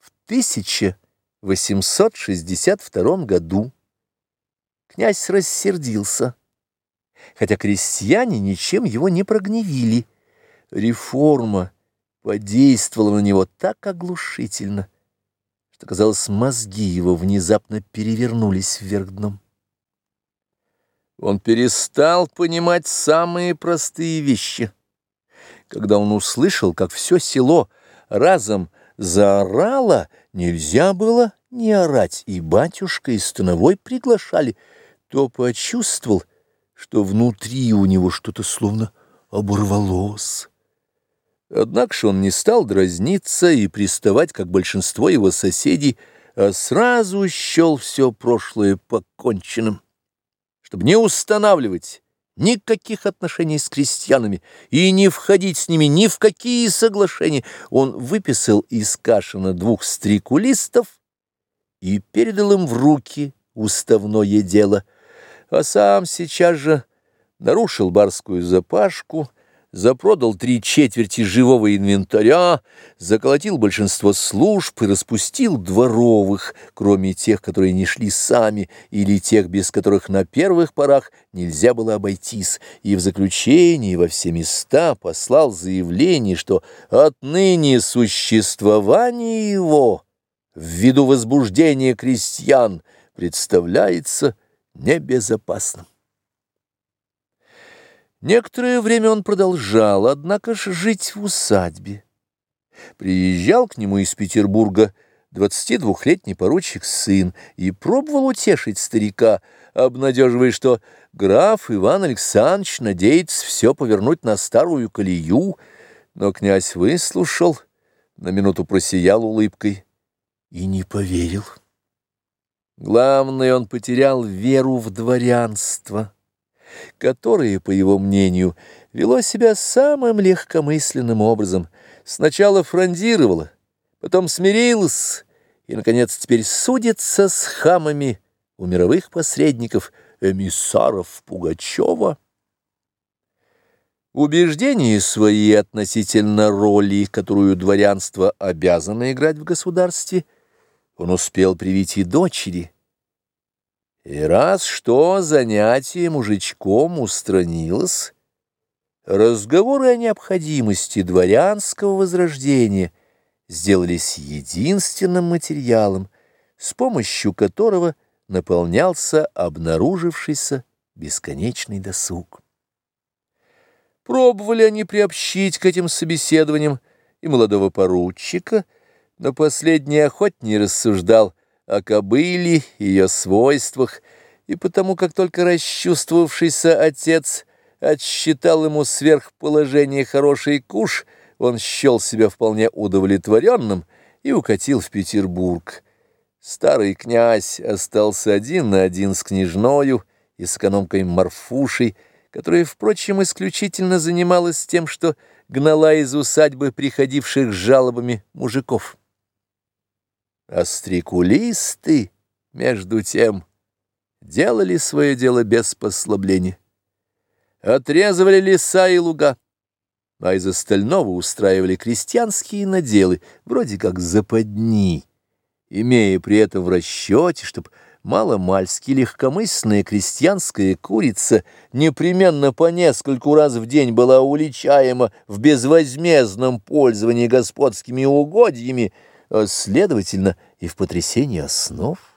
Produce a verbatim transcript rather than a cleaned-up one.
В тысяча восемьсот шестьдесят втором году князь рассердился, хотя крестьяне ничем его не прогневили. Реформа подействовала на него так оглушительно, что, казалось, мозги его внезапно перевернулись вверх дном. Он перестал понимать самые простые вещи. Когда он услышал, как все село разом заорало, нельзя было не орать, и батюшка и становой приглашали, то почувствовал, что внутри у него что-то словно оборвалось. Однако же он не стал дразниться и приставать, как большинство его соседей, а сразу счел все прошлое поконченным, чтобы не устанавливать никаких отношений с крестьянами и не входить с ними ни в какие соглашения. Он выписал из Кашина двух стрекулистов и передал им в руки уставное дело, а сам сейчас же нарушил барскую запашку, запродал три четверти живого инвентаря, заколотил большинство служб и распустил дворовых, кроме тех, которые не шли сами, или тех, без которых на первых порах нельзя было обойтись, и в заключении во все места послал заявление, что отныне существование его ввиду возбуждения крестьян представляется небезопасным. Некоторое время он продолжал, однако ж, жить в усадьбе. Приезжал к нему из Петербурга двадцатидвухлетний поручик сын и пробовал утешить старика, обнадеживая, что граф Иван Александрович надеется все повернуть на старую колею, но князь выслушал, на минуту просиял улыбкой и не поверил. Главное, он потерял веру в дворянство, которое, по его мнению, вело себя самым легкомысленным образом. Сначала фрондировало, потом смирилось, и, наконец, теперь судится с хамами у мировых посредников, эмиссаров Пугачева. Убеждения свои относительно роли, которую дворянство обязано играть в государстве, он успел привить и дочери. И раз что занятие мужичком устранилось, разговоры о необходимости дворянского возрождения сделались единственным материалом, с помощью которого наполнялся обнаружившийся бесконечный досуг. Пробовали они приобщить к этим собеседованиям и молодого поручика, но последний охотнее рассуждал о кобыле, ее свойствах, и потому, как только расчувствовавшийся отец отсчитал ему сверхположение хороший куш, он счел себя вполне удовлетворенным и укатил в Петербург. Старый князь остался один на один с княжною и с экономкой Марфушей, которая, впрочем, исключительно занималась тем, что гнала из усадьбы приходивших с жалобами мужиков. А стрекулисты, между тем, делали свое дело без послабления. Отрезывали леса и луга, а из остального устраивали крестьянские наделы, вроде как западни, имея при этом в расчете, чтоб маломальски легкомысленная крестьянская курица непременно по нескольку раз в день была уличаема в безвозмездном пользовании господскими угодьями, а, следовательно, и в потрясении основ.